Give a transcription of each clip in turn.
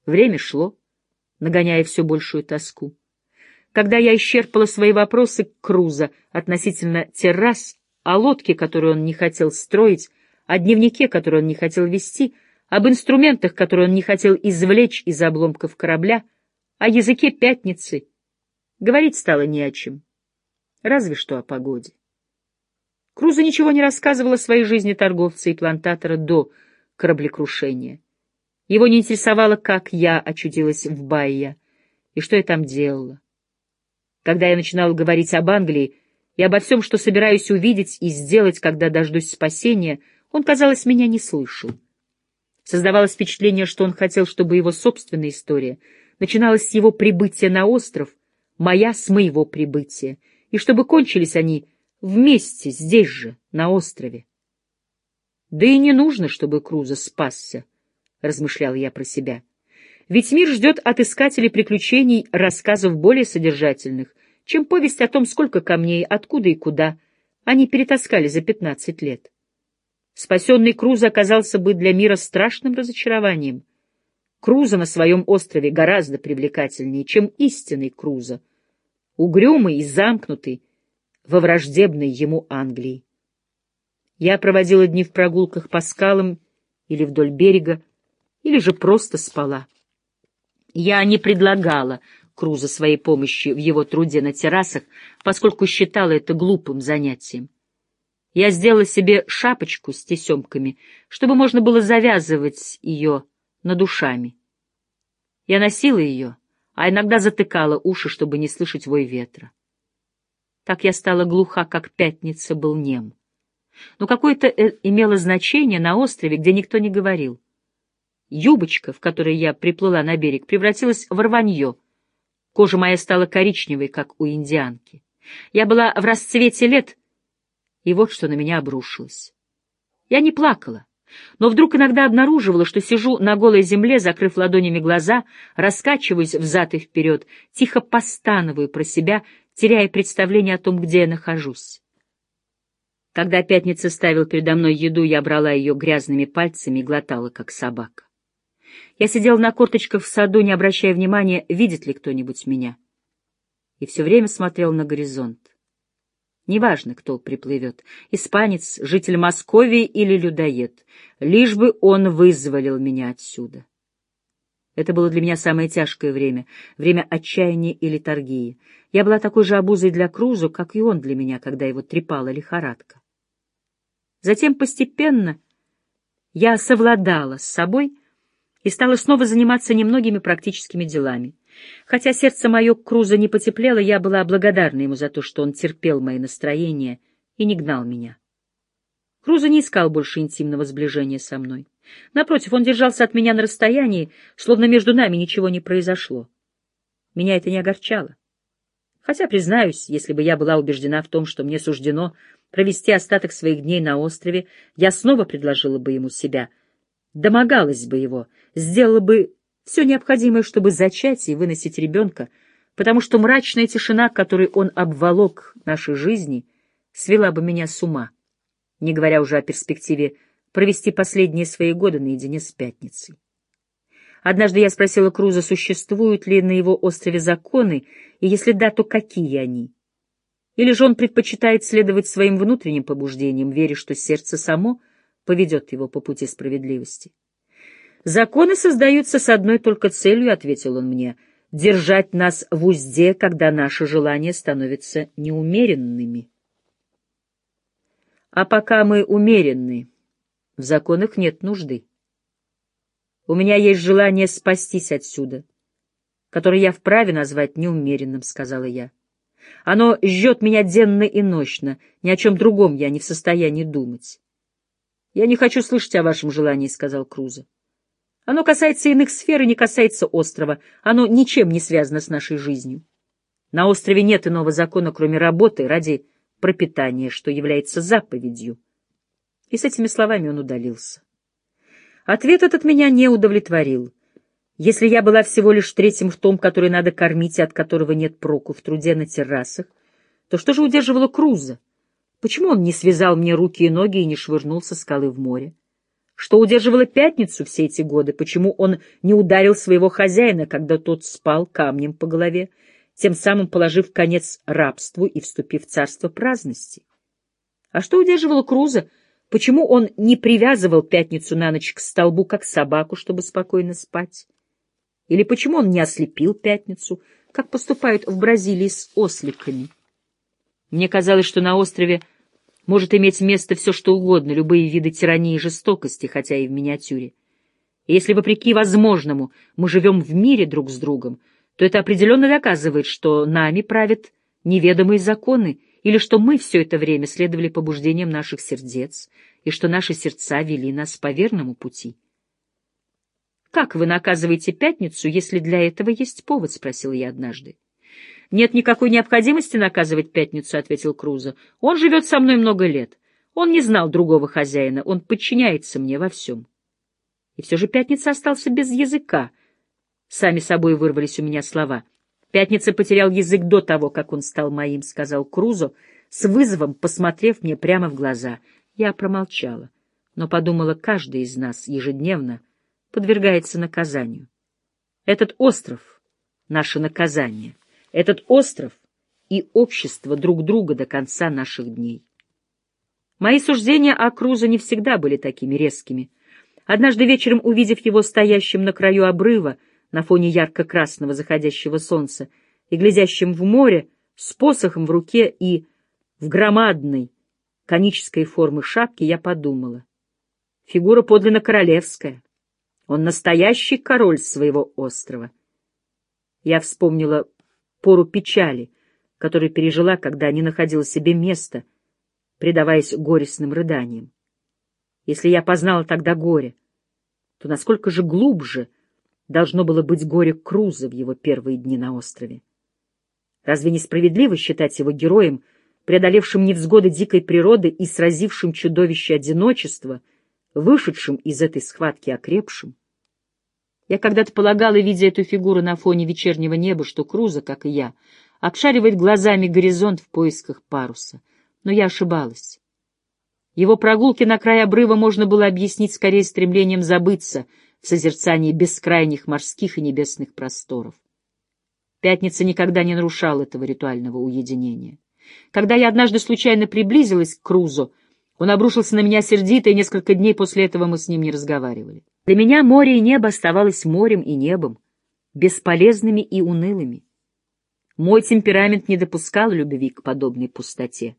Время шло, нагоняя все большую тоску. Когда я исчерпала свои вопросы к Крузо относительно террас, о лодке, которую он не хотел строить, о дневнике, который он не хотел вести, об инструментах, которые он не хотел извлечь из обломков корабля, о языке пятницы, говорить стало не о чем, разве что о погоде. Крузо ничего не рассказывал о своей жизни торговца и плантатора до кораблекрушения. Его не интересовало, как я очутилась в Баия и что я там делала. Когда я начинала говорить об Англии и обо всем, что собираюсь увидеть и сделать, когда дождусь спасения, он, казалось, меня не слышал. Создавалось впечатление, что он хотел, чтобы его собственная история начиналась с его прибытия на остров, моя с моего прибытия, и чтобы кончились они вместе, здесь же, на острове. Да и не нужно, чтобы Крузо спасся, — размышлял я про себя. Ведь мир ждет от искателей приключений рассказов более содержательных, чем повесть о том, сколько камней, откуда и куда они перетаскали за 15 лет. Спасенный Крузо оказался бы для мира страшным разочарованием. Крузо на своем острове гораздо привлекательнее, чем истинный Крузо, угрюмый и замкнутый во враждебной ему Англии. Я проводила дни в прогулках по скалам или вдоль берега, или же просто спала. Я не предлагала Крузо своей помощи в его труде на террасах, поскольку считала это глупым занятием. Я сделала себе шапочку с тесемками, чтобы можно было завязывать ее над ушами. Я носила ее, а иногда затыкала уши, чтобы не слышать вой ветра. Так я стала глуха, как пятница был нем. Но какое-то имело значение на острове, где никто не говорил. Юбочка, в которой я приплыла на берег, превратилась в рванье. Кожа моя стала коричневой, как у индианки. Я была в расцвете лет, и вот что на меня обрушилось. Я не плакала, но вдруг иногда обнаруживала, что сижу на голой земле, закрыв ладонями глаза, раскачиваюсь взад и вперед, тихо постановую про себя, теряя представление о том, где я нахожусь. Когда пятница ставил передо мной еду, я брала ее грязными пальцами и глотала, как собака. Я сидел на корточках в саду, не обращая внимания, видит ли кто-нибудь меня. И все время смотрел на горизонт. Неважно, кто приплывет, испанец, житель Московии или людоед, лишь бы он вызволил меня отсюда. Это было для меня самое тяжкое время, время отчаяния и летаргии. Я была такой же обузой для Крузо, как и он для меня, когда его трепала лихорадка. Затем постепенно я совладала с собой и стала снова заниматься немногими практическими делами. Хотя сердце мое к Крузо не потеплело, я была благодарна ему за то, что он терпел мои настроения и не гнал меня. Крузо не искал больше интимного сближения со мной. Напротив, он держался от меня на расстоянии, словно между нами ничего не произошло. Меня это не огорчало. Хотя, признаюсь, если бы я была убеждена в том, что мне суждено провести остаток своих дней на острове, я снова предложила бы ему себя, домогалась бы его, сделала бы все необходимое, чтобы зачать и выносить ребенка, потому что мрачная тишина, которой он обволок нашей жизни, свела бы меня с ума, не говоря уже о перспективе провести последние свои годы наедине с пятницей. Однажды я спросила Крузо, существуют ли на его острове законы, и если да, то какие они? Или же он предпочитает следовать своим внутренним побуждениям, веря, что сердце само поведет его по пути справедливости? «Законы создаются с одной только целью», — ответил он мне, — «держать нас в узде, когда наши желания становятся неумеренными. А пока мы умеренны, в законах нет нужды. У меня есть желание спастись отсюда, которое я вправе назвать неумеренным», — сказала я. «Оно жжет меня денно и нощно, ни о чем другом я не в состоянии думать». «Я не хочу слышать о вашем желании», — сказал Крузо. «Оно касается иных сфер и не касается острова. Оно ничем не связано с нашей жизнью. На острове нет иного закона, кроме работы ради пропитания, что является заповедью». И с этими словами он удалился. Ответ этот меня не удовлетворил. Если я была всего лишь третьим ртом, который надо кормить и от которого нет проку в труде на террасах, то что же удерживало Крузо? Почему он не связал мне руки и ноги и не швырнул со скалы в море? Что удерживало Пятницу все эти годы? Почему он не ударил своего хозяина, когда тот спал камнем по голове, тем самым положив конец рабству и вступив в царство праздности? А что удерживало Круза? Почему он не привязывал Пятницу на ночь к столбу, как собаку, чтобы спокойно спать? Или почему он не ослепил Пятницу, как поступают в Бразилии с осликами? Мне казалось, что на острове может иметь место все, что угодно, любые виды тирании и жестокости, хотя и в миниатюре. И если, вопреки возможному, мы живем в мире друг с другом, то это определенно доказывает, что нами правят неведомые законы, или что мы все это время следовали побуждениям наших сердец, и что наши сердца вели нас по верному пути. «Как вы наказываете Пятницу, если для этого есть повод?» — спросил я однажды. «Нет никакой необходимости наказывать Пятницу», — ответил Крузо. «Он живет со мной много лет. Он не знал другого хозяина, он подчиняется мне во всем». И все же Пятница остался без языка. Сами собой вырвались у меня слова. «Пятница потерял язык до того, как он стал моим», — сказал Крузо, с вызовом посмотрев мне прямо в глаза. Я промолчала, но подумала, каждый из нас ежедневно подвергается наказанию. Этот остров — наше наказание. Этот остров и общество друг друга до конца наших дней. Мои суждения о Крузо не всегда были такими резкими. Однажды вечером, увидев его стоящим на краю обрыва, на фоне ярко-красного заходящего солнца, и глядящим в море, с посохом в руке и в громадной конической формы шапке, я подумала: фигура подлинно королевская. Он настоящий король своего острова. Я вспомнила пору печали, которую пережила, когда не находила себе места, предаваясь горестным рыданиям. Если я познала тогда горе, то насколько же глубже должно было быть горе Круза в его первые дни на острове? Разве несправедливо считать его героем, преодолевшим невзгоды дикой природы и сразившим чудовище одиночества, вышедшим из этой схватки окрепшим? Я когда-то полагала, видя эту фигуру на фоне вечернего неба, что Крузо, как и я, обшаривает глазами горизонт в поисках паруса. Но я ошибалась. Его прогулки на край обрыва можно было объяснить скорее стремлением забыться в созерцании бескрайних морских и небесных просторов. Пятница никогда не нарушал этого ритуального уединения. Когда я однажды случайно приблизилась к Крузо, он обрушился на меня сердито, и несколько дней после этого мы с ним не разговаривали. Для меня море и небо оставалось морем и небом, бесполезными и унылыми. Мой темперамент не допускал любви к подобной пустоте.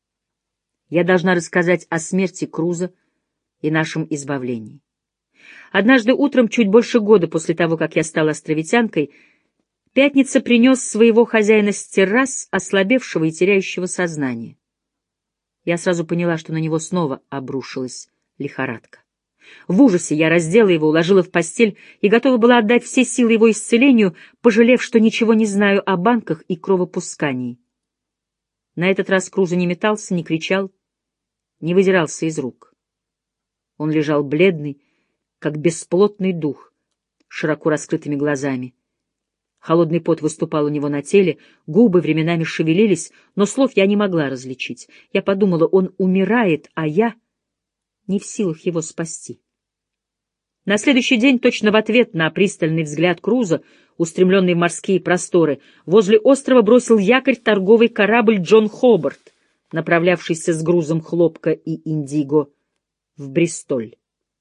Я должна рассказать о смерти Крузо и нашем избавлении. Однажды утром, чуть больше года после того, как я стала островитянкой, Пятница принес своего хозяина с террас, ослабевшего и теряющего сознание. Я сразу поняла, что на него снова обрушилась лихорадка. В ужасе я раздела его, уложила в постель и готова была отдать все силы его исцелению, пожалев, что ничего не знаю о банках и кровопускании. На этот раз Крузо не метался, не кричал, не выдирался из рук. Он лежал бледный, как бесплотный дух, широко раскрытыми глазами. Холодный пот выступал у него на теле, губы временами шевелились, но слов я не могла различить. Я подумала, он умирает, а я не в силах его спасти. На следующий день, точно в ответ на пристальный взгляд Крузо, устремленный в морские просторы, возле острова бросил якорь торговый корабль «Джон Хобарт», направлявшийся с грузом хлопка и индиго в Бристоль.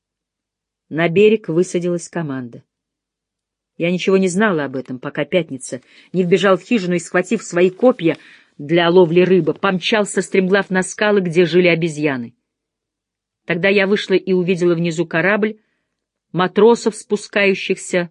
На берег высадилась команда. Я ничего не знала об этом, пока Пятница не вбежал в хижину и, схватив свои копья для ловли рыбы, помчался стремглав на скалы, где жили обезьяны. Тогда я вышла и увидела внизу корабль, матросов, спускающихся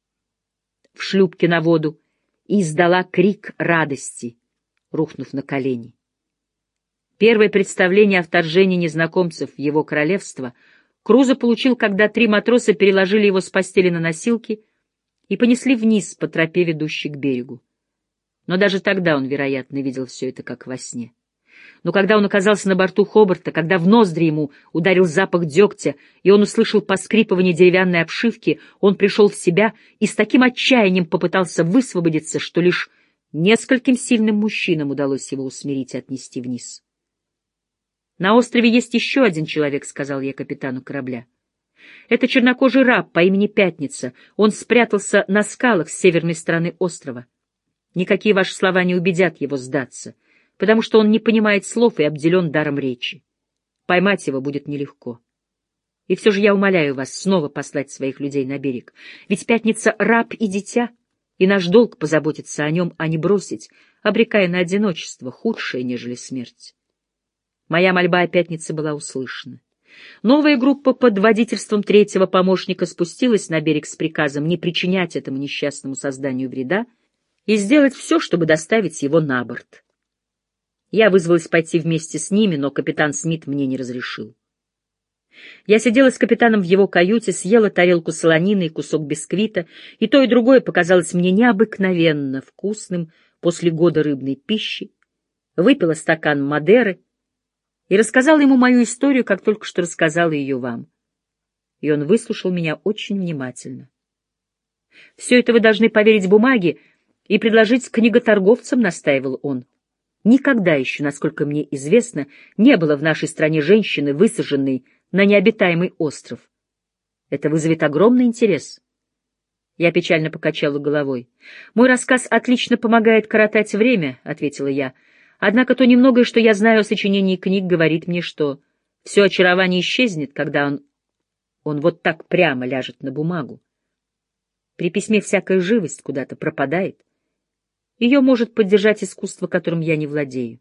в шлюпке на воду, и издала крик радости, рухнув на колени. Первое представление о вторжении незнакомцев в его королевство Крузо получил, когда 3 матроса переложили его с постели на носилки и понесли вниз по тропе, ведущей к берегу. Но даже тогда он, вероятно, видел все это как во сне. Но когда он оказался на борту Хобарта, когда в ноздри ему ударил запах дегтя, и он услышал поскрипывание деревянной обшивки, он пришел в себя и с таким отчаянием попытался высвободиться, что лишь нескольким сильным мужчинам удалось его усмирить и отнести вниз. «На острове есть еще один человек», — сказал я капитану корабля. Это чернокожий раб по имени Пятница. Он спрятался на скалах с северной стороны острова. Никакие ваши слова не убедят его сдаться, потому что он не понимает слов и обделен даром речи. Поймать его будет нелегко. И все же я умоляю вас снова послать своих людей на берег. Ведь Пятница — раб и дитя, и наш долг позаботиться о нем, а не бросить, обрекая на одиночество, худшее, нежели смерть. Моя мольба о Пятнице была услышана. Новая группа под водительством третьего помощника спустилась на берег с приказом не причинять этому несчастному созданию вреда и сделать все, чтобы доставить его на борт. Я вызвалась пойти вместе с ними, но капитан Смит мне не разрешил. Я сидела с капитаном в его каюте, съела тарелку солонины и кусок бисквита, и то, и другое показалось мне необыкновенно вкусным после года рыбной пищи, выпила стакан Мадеры и рассказала ему мою историю, как только что рассказала ее вам. И он выслушал меня очень внимательно. «Все это вы должны поверить бумаге и предложить книготорговцам», — настаивал он. «Никогда еще, насколько мне известно, не было в нашей стране женщины, высаженной на необитаемый остров. Это вызовет огромный интерес». Я печально покачала головой. «Мой рассказ отлично помогает коротать время», — ответила я. «Однако то немногое, что я знаю о сочинении книг, говорит мне, что все очарование исчезнет, когда он вот так прямо ляжет на бумагу. При письме всякая живость куда-то пропадает. Ее может поддержать искусство, которым я не владею».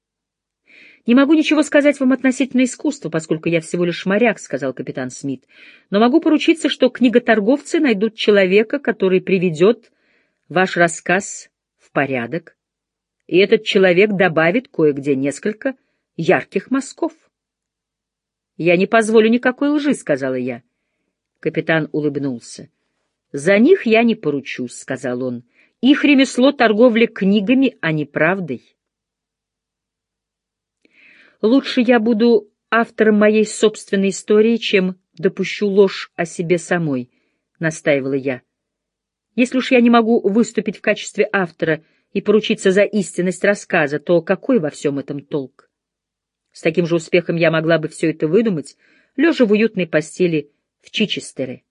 «Не могу ничего сказать вам относительно искусства, поскольку я всего лишь моряк», — сказал капитан Смит, «но могу поручиться, что книготорговцы найдут человека, который приведет ваш рассказ в порядок, и этот человек добавит кое-где несколько ярких мазков». «Я не позволю никакой лжи», — сказала я. Капитан улыбнулся. «За них я не поручусь», — сказал он. «Их ремесло — торговля книгами, а не правдой». «Лучше я буду автором моей собственной истории, чем допущу ложь о себе самой», — настаивала я. «Если уж я не могу выступить в качестве автора и поручиться за истинность рассказа, то какой во всем этом толк? С таким же успехом я могла бы все это выдумать, лежа в уютной постели в Чичестере».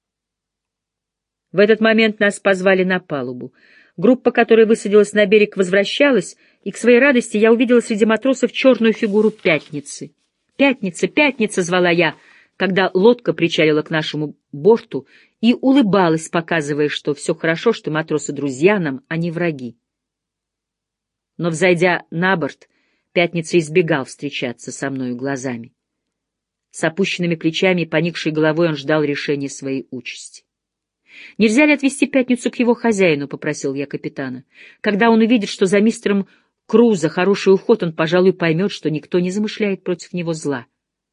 В этот момент нас позвали на палубу. Группа, которая высадилась на берег, возвращалась, и к своей радости я увидела среди матросов черную фигуру Пятницы. «Пятница, Пятница!» — звала я, когда лодка причалила к нашему борту, и улыбалась, показывая, что все хорошо, что матросы друзья нам, а не враги. Но, взойдя на борт, Пятница избегал встречаться со мною глазами. С опущенными плечами и поникшей головой он ждал решения своей участи. «Нельзя ли отвезти Пятницу к его хозяину?» — попросил я капитана. «Когда он увидит, что за мистером Крузо хороший уход, он, пожалуй, поймет, что никто не замышляет против него зла».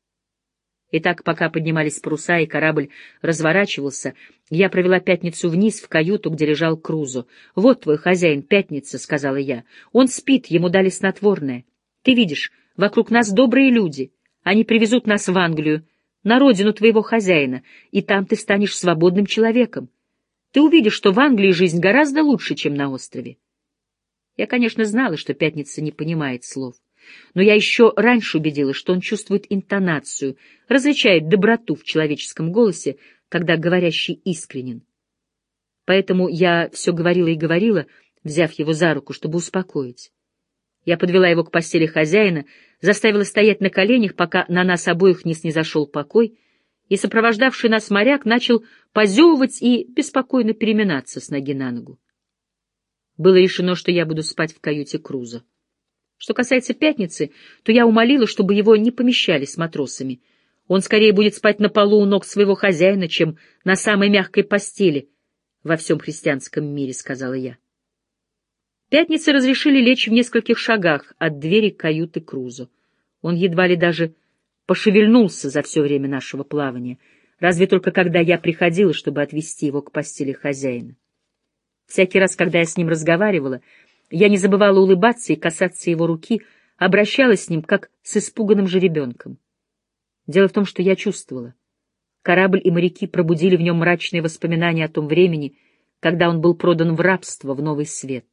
Итак, пока поднимались паруса и корабль разворачивался, я провела Пятницу вниз в каюту, где лежал Крузо. «Вот твой хозяин, Пятница», — сказала я. «Он спит, ему дали снотворное. Ты видишь, вокруг нас добрые люди. Они привезут нас в Англию, на родину твоего хозяина, и там ты станешь свободным человеком. Ты увидишь, что в Англии жизнь гораздо лучше, чем на острове». Я, конечно, знала, что Пятница не понимает слов, но я еще раньше убедилась, что он чувствует интонацию, различает доброту в человеческом голосе, когда говорящий искренен. Поэтому я все говорила и говорила, взяв его за руку, чтобы успокоить. Я подвела его к постели хозяина, заставила стоять на коленях, пока на нас обоих не снизошел покой, и сопровождавший нас моряк начал позевывать и беспокойно переминаться с ноги на ногу. Было решено, что я буду спать в каюте Крузо. Что касается Пятницы, то я умолила, чтобы его не помещали с матросами. Он скорее будет спать на полу у ног своего хозяина, чем на самой мягкой постели во всем христианском мире, — сказала я. Пятнице разрешили лечь в нескольких шагах от двери каюты Крузо. Он едва ли даже пошевельнулся за все время нашего плавания, разве только когда я приходила, чтобы отвезти его к постели хозяина. Всякий раз, когда я с ним разговаривала, я не забывала улыбаться и касаться его руки, обращалась с ним, как с испуганным жеребенком. Дело в том, что я чувствовала. Корабль и моряки пробудили в нем мрачные воспоминания о том времени, когда он был продан в рабство в Новый Свет.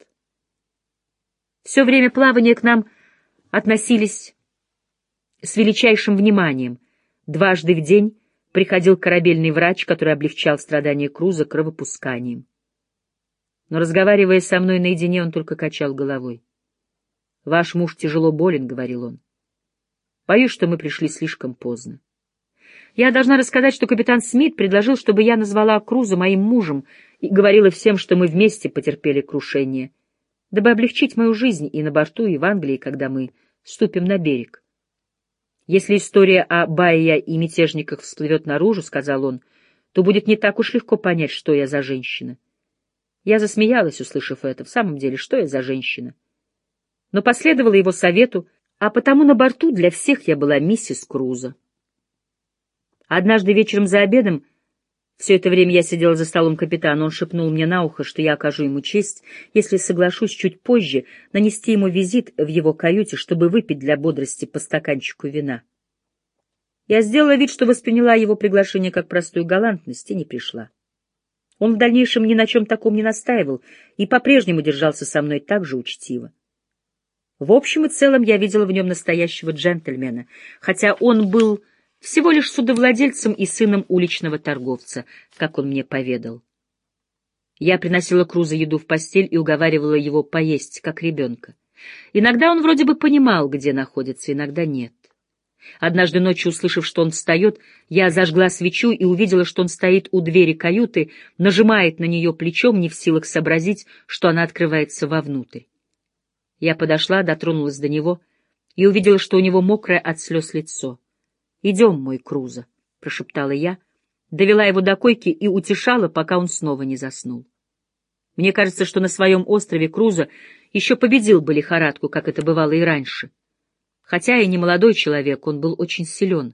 Все время плавания к нам относились с величайшим вниманием. Дважды в день приходил корабельный врач, который облегчал страдания Круза кровопусканием. Но, разговаривая со мной наедине, он только качал головой. «Ваш муж тяжело болен», — говорил он. «Боюсь, что мы пришли слишком поздно». Я должна рассказать, что капитан Смит предложил, чтобы я назвала Круза моим мужем и говорила всем, что мы вместе потерпели крушение, дабы облегчить мою жизнь и на борту, и в Англии, когда мы ступим на берег. «Если история о Байя и мятежниках всплывет наружу, — сказал он, — то будет не так уж легко понять, что я за женщина». Я засмеялась, услышав это. В самом деле, что я за женщина? Но последовала его совету, а потому на борту для всех я была миссис Круза. Однажды вечером за обедом, все это время я сидела за столом капитана, он шепнул мне на ухо, что я окажу ему честь, если соглашусь чуть позже нанести ему визит в его каюте, чтобы выпить для бодрости по стаканчику вина. Я сделала вид, что восприняла его приглашение как простую галантность, и не пришла. Он в дальнейшем ни на чем таком не настаивал и по-прежнему держался со мной так же учтиво. В общем и целом я видела в нем настоящего джентльмена, хотя он был всего лишь судовладельцем и сыном уличного торговца, как он мне поведал. Я приносила Крузу еду в постель и уговаривала его поесть, как ребенка. Иногда он вроде бы понимал, где находится, иногда нет. Однажды ночью, услышав, что он встает, я зажгла свечу и увидела, что он стоит у двери каюты, нажимает на нее плечом, не в силах сообразить, что она открывается вовнутрь. Я подошла, дотронулась до него и увидела, что у него мокрое от слез лицо. «Идем, мой Круза», — прошептала я, довела его до койки и утешала, пока он снова не заснул. Мне кажется, что на своем острове Круза еще победил бы лихорадку, как это бывало и раньше. Хотя и не молодой человек, он был очень силен.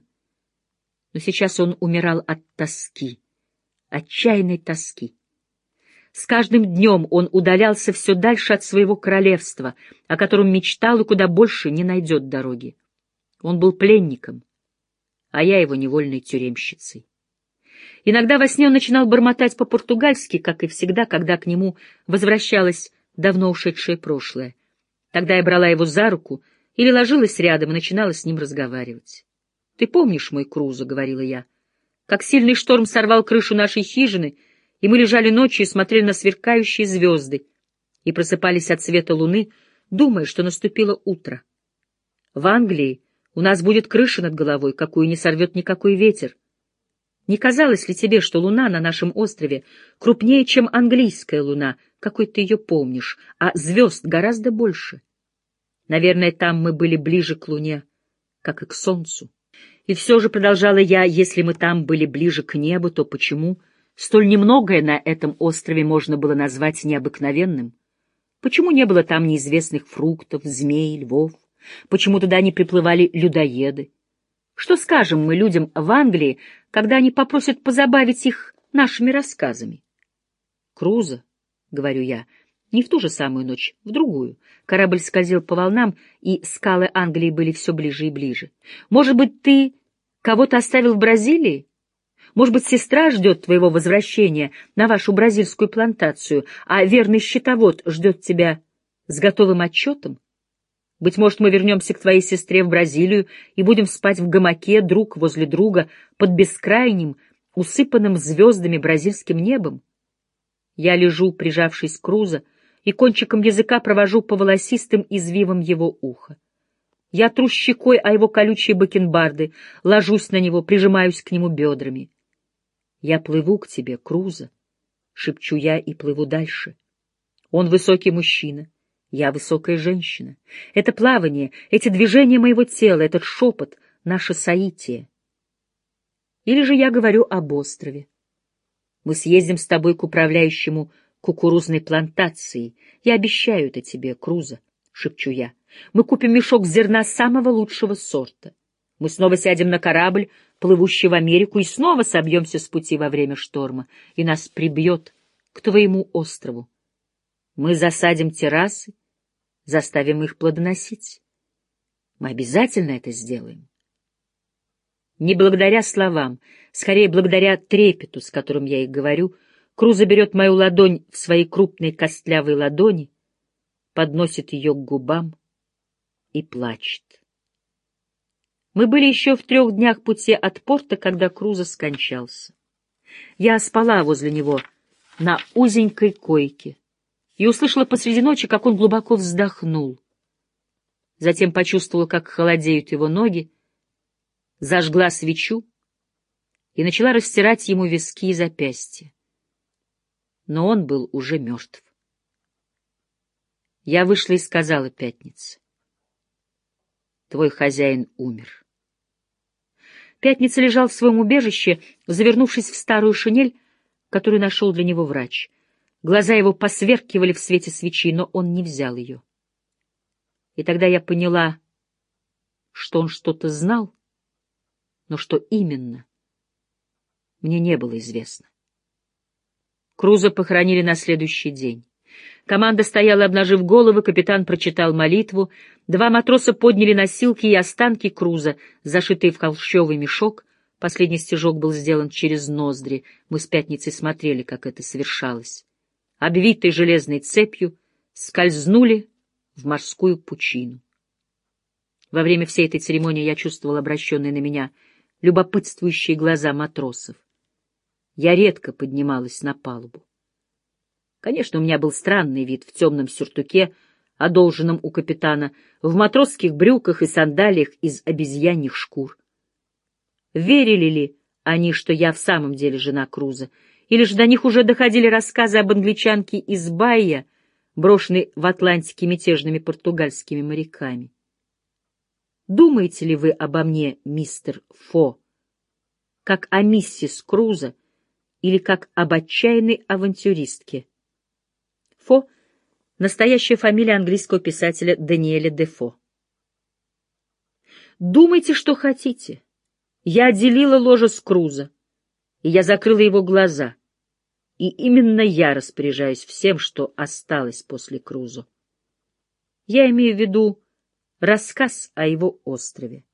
Но сейчас он умирал от тоски, отчаянной тоски. С каждым днем он удалялся все дальше от своего королевства, о котором мечтал и куда больше не найдет дороги. Он был пленником, а я его невольной тюремщицей. Иногда во сне он начинал бормотать по-португальски, как и всегда, когда к нему возвращалось давно ушедшее прошлое. Тогда я брала его за руку или ложилась рядом и начинала с ним разговаривать. «Ты помнишь, мой Крузо, — говорила я, — как сильный шторм сорвал крышу нашей хижины, и мы лежали ночью и смотрели на сверкающие звезды и просыпались от света луны, думая, что наступило утро. В Англии у нас будет крыша над головой, какую не сорвет никакой ветер. Не казалось ли тебе, что луна на нашем острове крупнее, чем английская луна, какой ты ее помнишь, а звезд гораздо больше? Наверное, там мы были ближе к луне, как и к солнцу. И все же, продолжала я, если мы там были ближе к небу, то почему столь немногое на этом острове можно было назвать необыкновенным? Почему не было там неизвестных фруктов, змей, львов? Почему туда не приплывали людоеды? Что скажем мы людям в Англии, когда они попросят позабавить их нашими рассказами? «Круза, — говорю я, — не в ту же самую ночь, в другую. Корабль скользил по волнам, и скалы Англии были все ближе и ближе. Может быть, ты кого-то оставил в Бразилии? Может быть, сестра ждет твоего возвращения на вашу бразильскую плантацию, а верный счетовод ждет тебя с готовым отчетом? Быть может, мы вернемся к твоей сестре в Бразилию и будем спать в гамаке друг возле друга под бескрайним, усыпанным звездами бразильским небом? Я лежу, прижавшись к Крузо, и кончиком языка провожу по волосистым извивам его уха. Я тру щекой о его колючие бакенбарды, ложусь на него, прижимаюсь к нему бедрами. «Я плыву к тебе, Крузо», — шепчу я и плыву дальше. Он высокий мужчина, я высокая женщина. Это плавание, эти движения моего тела, этот шепот — наше соитие. Или же я говорю об острове. Мы съездим с тобой к управляющему кукурузной плантацией. Я обещаю это тебе, Крузо, — шепчу я. Мы купим мешок зерна самого лучшего сорта. Мы снова сядем на корабль, плывущий в Америку, и снова собьемся с пути во время шторма, и нас прибьет к твоему острову. Мы засадим террасы, заставим их плодоносить. Мы обязательно это сделаем. Не благодаря словам, скорее благодаря трепету, с которым я их говорю, Крузо берет мою ладонь в свои крупные костлявые ладони, подносит ее к губам и плачет. Мы были еще в 3 днях пути от порта, когда Крузо скончался. Я спала возле него на узенькой койке и услышала посреди ночи, как он глубоко вздохнул. Затем почувствовала, как холодеют его ноги, зажгла свечу и начала растирать ему виски и запястья. Но он был уже мертв. Я вышла и сказала Пятнице: «Твой хозяин умер». Пятница лежал в своем убежище, завернувшись в старую шинель, которую нашел для него врач. Глаза его посверкивали в свете свечи, но он не взял ее. И тогда я поняла, что он что-то знал, но что именно, мне не было известно. Крузо похоронили на следующий день. Команда стояла, обнажив головы, капитан прочитал молитву, 2 матроса подняли носилки и останки Крузо, зашитые в холщовый мешок. Последний стежок был сделан через ноздри. Мы с Пятницей смотрели, как это совершалось. Обвитой железной цепью скользнули в морскую пучину. Во время всей этой церемонии я чувствовал обращенные на меня любопытствующие глаза матросов. Я редко поднималась на палубу. Конечно, у меня был странный вид в темном сюртуке, одолженном у капитана, в матросских брюках и сандалиях из обезьяньих шкур. Верили ли они, что я в самом деле жена Крузо, или же до них уже доходили рассказы об англичанке из Баия, брошенной в Атлантике мятежными португальскими моряками? Думаете ли вы обо мне, мистер Фо, как о миссис Крузо или как об отчаянной авантюристке? Фо — настоящая фамилия английского писателя Даниэля Дефо. Думайте, что хотите. Я отделила ложе с Крузо, и я закрыла его глаза, и именно я распоряжаюсь всем, что осталось после Крузо. Я имею в виду рассказ о его острове.